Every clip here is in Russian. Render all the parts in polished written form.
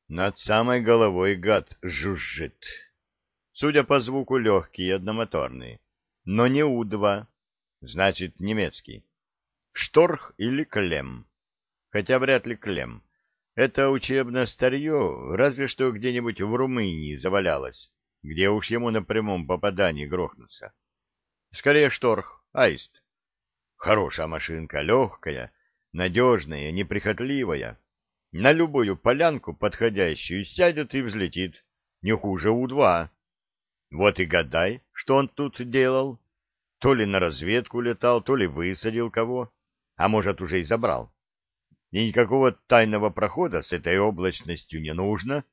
Над самой головой гад жужжит. Судя по звуку, легкий и одномоторный. Но не У-2, значит немецкий. Шторх или Клем. Хотя вряд ли Клем. Это учебное старье разве что где-нибудь в Румынии завалялось, где уж ему на прямом попадании грохнуться. Скорее Шторх, Аист. Хорошая машинка, легкая, надежная, неприхотливая. На любую полянку подходящую сядет и взлетит. Не хуже У-2. Вот и гадай, что он тут делал. То ли на разведку летал, то ли высадил кого, а может, уже и забрал. И никакого тайного прохода с этой облачностью не нужно.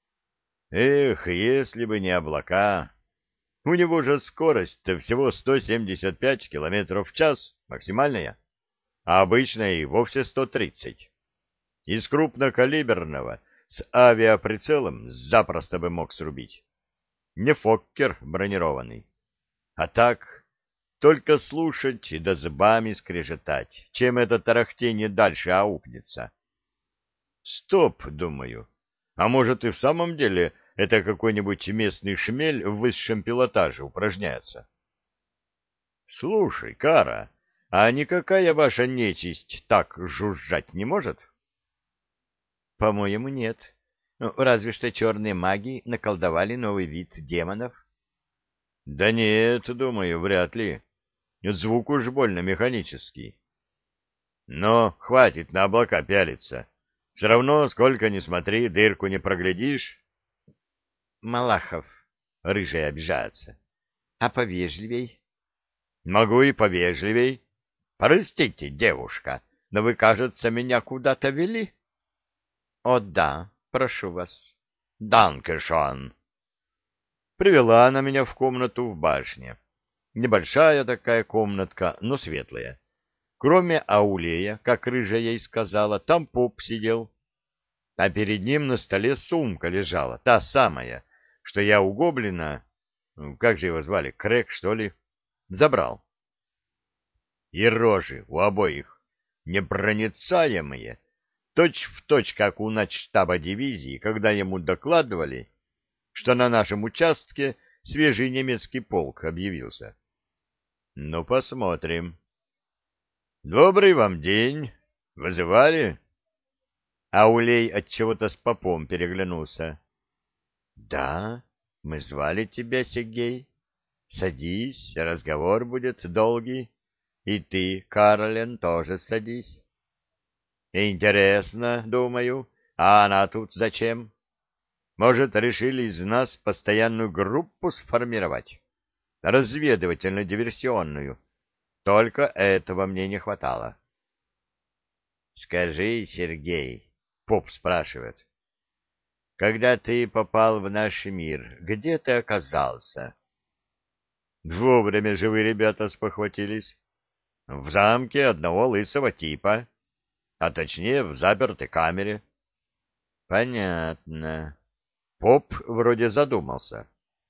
Эх, если бы не облака. У него же скорость-то всего 175 километров в час, максимальная, а обычная и вовсе 130. Из крупнокалиберного с авиаприцелом запросто бы мог срубить. Не Фоккер бронированный. А так, только слушать да зубами скрежетать, чем это тарахтение дальше аукнется. Стоп, думаю. А может и в самом деле это какой-нибудь местный шмель в высшем пилотаже упражняется? Слушай, Кара, а никакая ваша нечисть так жужжать не может? По-моему, нет. Ну, разве что черные маги наколдовали новый вид демонов. Да нет, думаю, вряд ли. Звук уж больно механический. Но хватит на облака пялиться. Все равно, сколько ни смотри, дырку не проглядишь. Малахов, рыжий обижается. А повежливей? Могу и повежливей. Простите, девушка, но вы, кажется, меня куда-то вели. О, да, прошу вас. Данкешон. Привела она меня в комнату в башне. Небольшая такая комнатка, но светлая. Кроме Аулея, как рыжая и сказала, там поп сидел. А перед ним на столе сумка лежала, та самая, что я у гоблина, как же его звали, Крэк, что ли, забрал. И рожи у обоих непроницаемые, точь в точь, как у начштаба дивизии, когда ему докладывали, что на нашем участке свежий немецкий полк объявился. Ну, посмотрим. Добрый вам день. Вызывали? Аулей отчего-то с попом переглянулся. Да, мы звали тебя, Сергей. Садись, разговор будет долгий. И ты, Карлен, тоже садись. Интересно, думаю, а она тут зачем? Может, решили из нас постоянную группу сформировать? Разведывательно-диверсионную. Только этого мне не хватало. Скажи, Сергей, поп спрашивает, когда ты попал в наш мир, где ты оказался? Вовремя же вы, ребята, спохватились. В замке одного лысого типа, а точнее в запертой камере. Понятно. Поп вроде задумался.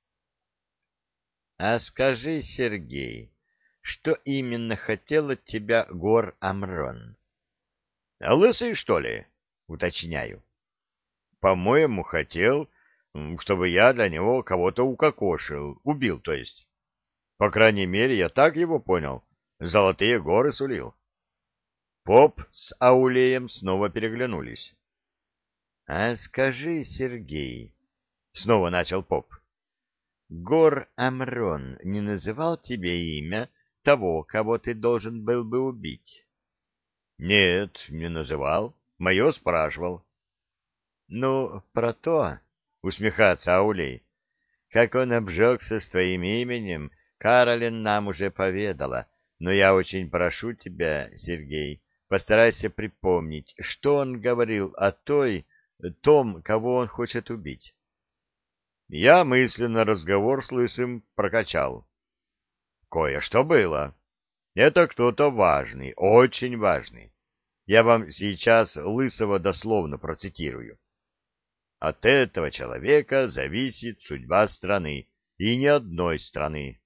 А скажи, Сергей, что именно хотел от тебя Гор Амрон? Лысый, что ли? Уточняю. По-моему, хотел, чтобы я для него кого-то укокошил, убил, то есть. По крайней мере, я так его понял. Золотые горы сулил. Поп с Аулеем снова переглянулись. — А скажи, Сергей, — снова начал поп, — Гор Амрон не называл тебе имя того, кого ты должен был бы убить? — Нет, не называл. Мое спрашивал. — Ну, про то, — усмехается Аулей, — как он обжегся с твоим именем, Каролин нам уже поведала, но я очень прошу тебя, Сергей, постарайся припомнить, что он говорил о том, кого он хочет убить. Я мысленно разговор с Лысым прокачал. Кое-что было. Это кто-то важный, очень важный. Я вам сейчас Лысого дословно процитирую. От этого человека зависит судьба страны, и ни одной страны.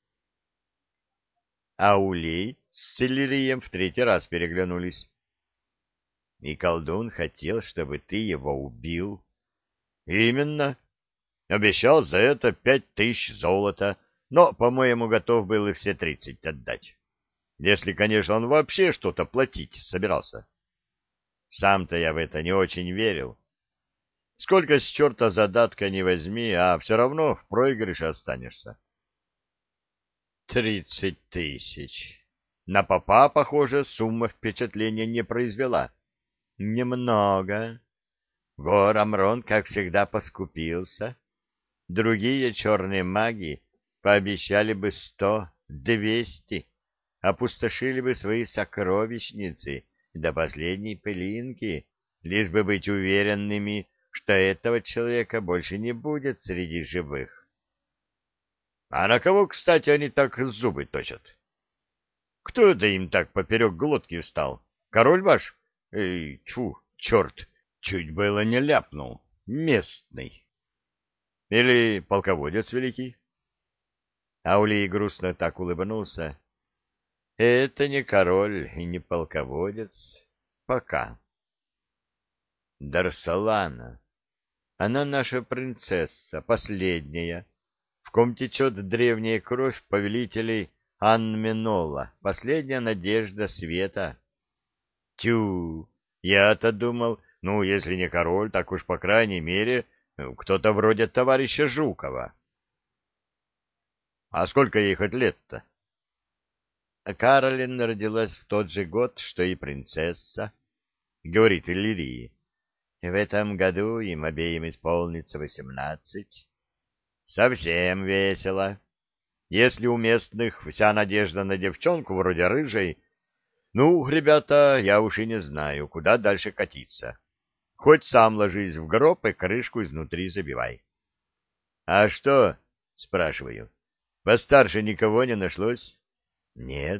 Аулей с Селлерием в третий раз переглянулись. И колдун хотел, чтобы ты его убил. Именно. Обещал за это 5000 золота, но, по-моему, готов был и все 30 отдать. Если, конечно, он вообще что-то платить собирался. Сам-то я в это не очень верил. Сколько с черта задатка не возьми, а все равно в проигрыше останешься. 30 000. На попа, похоже, сумма впечатления не произвела. Немного. Гор Амрон, как всегда, поскупился. Другие черные маги пообещали бы 100, 200, опустошили бы свои сокровищницы до последней пылинки, лишь бы быть уверенными, что этого человека больше не будет среди живых. А на кого, кстати, они так зубы точат? Кто это им так поперек глотки встал? Король ваш? Эй, тьфу, черт, чуть было не ляпнул. Местный. Или полководец великий? Аулий грустно так улыбнулся. Это не король и не полководец. Пока. Дарсалана. Она наша принцесса, последняя, в ком течет древняя кровь повелителей Анменола, последняя надежда света. Тю, я-то думал, ну, если не король, так уж, по крайней мере, кто-то вроде товарища Жукова. А сколько ей хоть лет-то? Каролин родилась в тот же год, что и принцесса, говорит Иллирии. В этом году им обеим исполнится 18. Совсем весело. Если у местных вся надежда на девчонку вроде рыжей, ну, ребята, я уж и не знаю, куда дальше катиться. Хоть сам ложись в гроб и крышку изнутри забивай. — А что? — спрашиваю. — Постарше никого не нашлось? — Нет.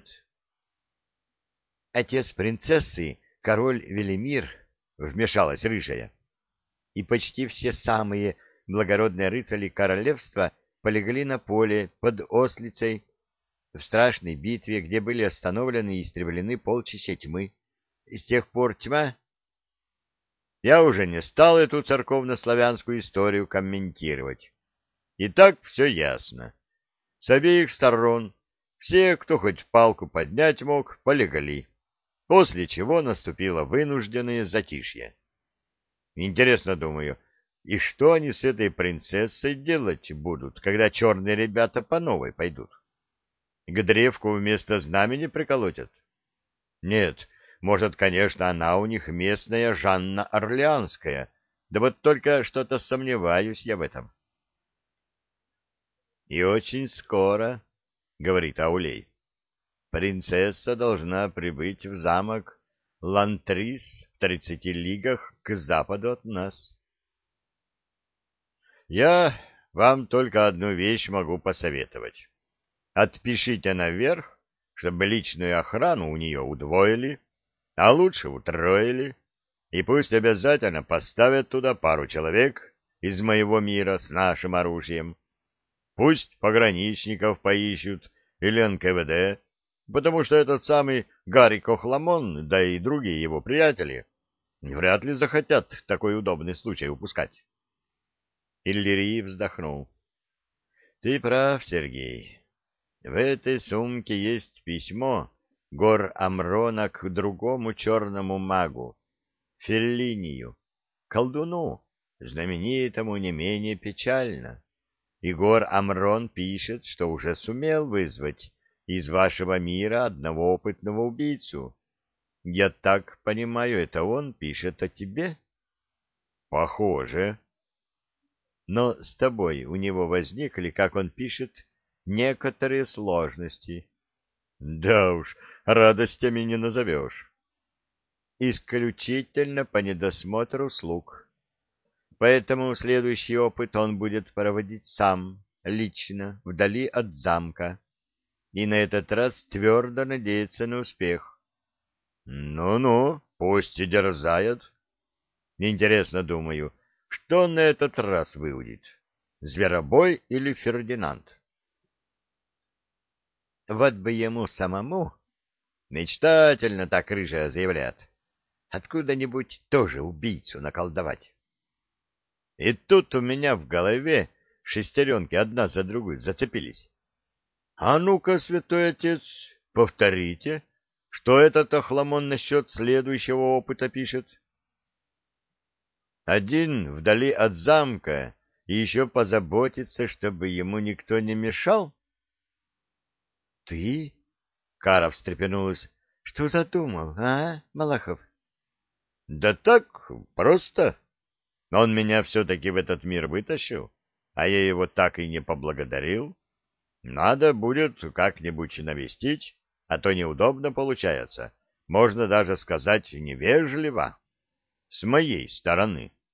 — Отец принцессы, король Велимир, — вмешалась рыжая, — и почти все самые благородные рыцари королевства полегли на поле под Ослицей в страшной битве, где были остановлены и истреблены полчища тьмы. И с тех пор тьма... Я уже не стал эту церковно-славянскую историю комментировать. И так все ясно. С обеих сторон все, кто хоть палку поднять мог, полегли, после чего наступило вынужденное затишье. Интересно, думаю, и что они с этой принцессой делать будут, когда черные ребята по новой пойдут? К древку вместо знамени приколотят? Нет, может, конечно, она у них местная Жанна Орлеанская, да вот только что-то сомневаюсь я в этом. — И очень скоро, — говорит Аулей, — принцесса должна прибыть в замок Лантрис в 30 лигах к западу от нас. Я вам только одну вещь могу посоветовать. Отпишите наверх, чтобы личную охрану у нее удвоили, а лучше утроили, и пусть обязательно поставят туда пару человек из моего мира с нашим оружием. Пусть пограничников поищут или НКВД, потому что этот самый Гарри Кохламон, да и другие его приятели, вряд ли захотят такой удобный случай упускать. Иллирий вздохнул. — Ты прав, Сергей. В этой сумке есть письмо Гор Амрона к другому черному магу, Феллинию, колдуну, знаменитому не менее печально. И Гор Амрон пишет, что уже сумел вызвать из вашего мира одного опытного убийцу. Я так понимаю, это он пишет о тебе? — Похоже. Но с тобой у него возникли, как он пишет, некоторые сложности. Да уж, радостями не назовешь. Исключительно по недосмотру слуг. Поэтому следующий опыт он будет проводить сам, лично, вдали от замка. И на этот раз твердо надеется на успех. Ну-ну, пусть и дерзает. Интересно, думаю, что на этот раз выудит? Зверобой или Фердинанд? Вот бы ему самому, мечтательно так рыжая заявляет, откуда-нибудь тоже убийцу наколдовать. И тут у меня в голове шестеренки одна за другой зацепились. А ну-ка, святой отец, повторите, что этот охламон насчет следующего опыта пишет? Один вдали от замка и еще позаботится, чтобы ему никто не мешал? Ты? Кара встрепенулась. Что задумал, а, Малахов? Да так, просто. Он меня все-таки в этот мир вытащил, а я его так и не поблагодарил. Надо будет как-нибудь навестить, а то неудобно получается. Можно даже сказать невежливо. С моей стороны.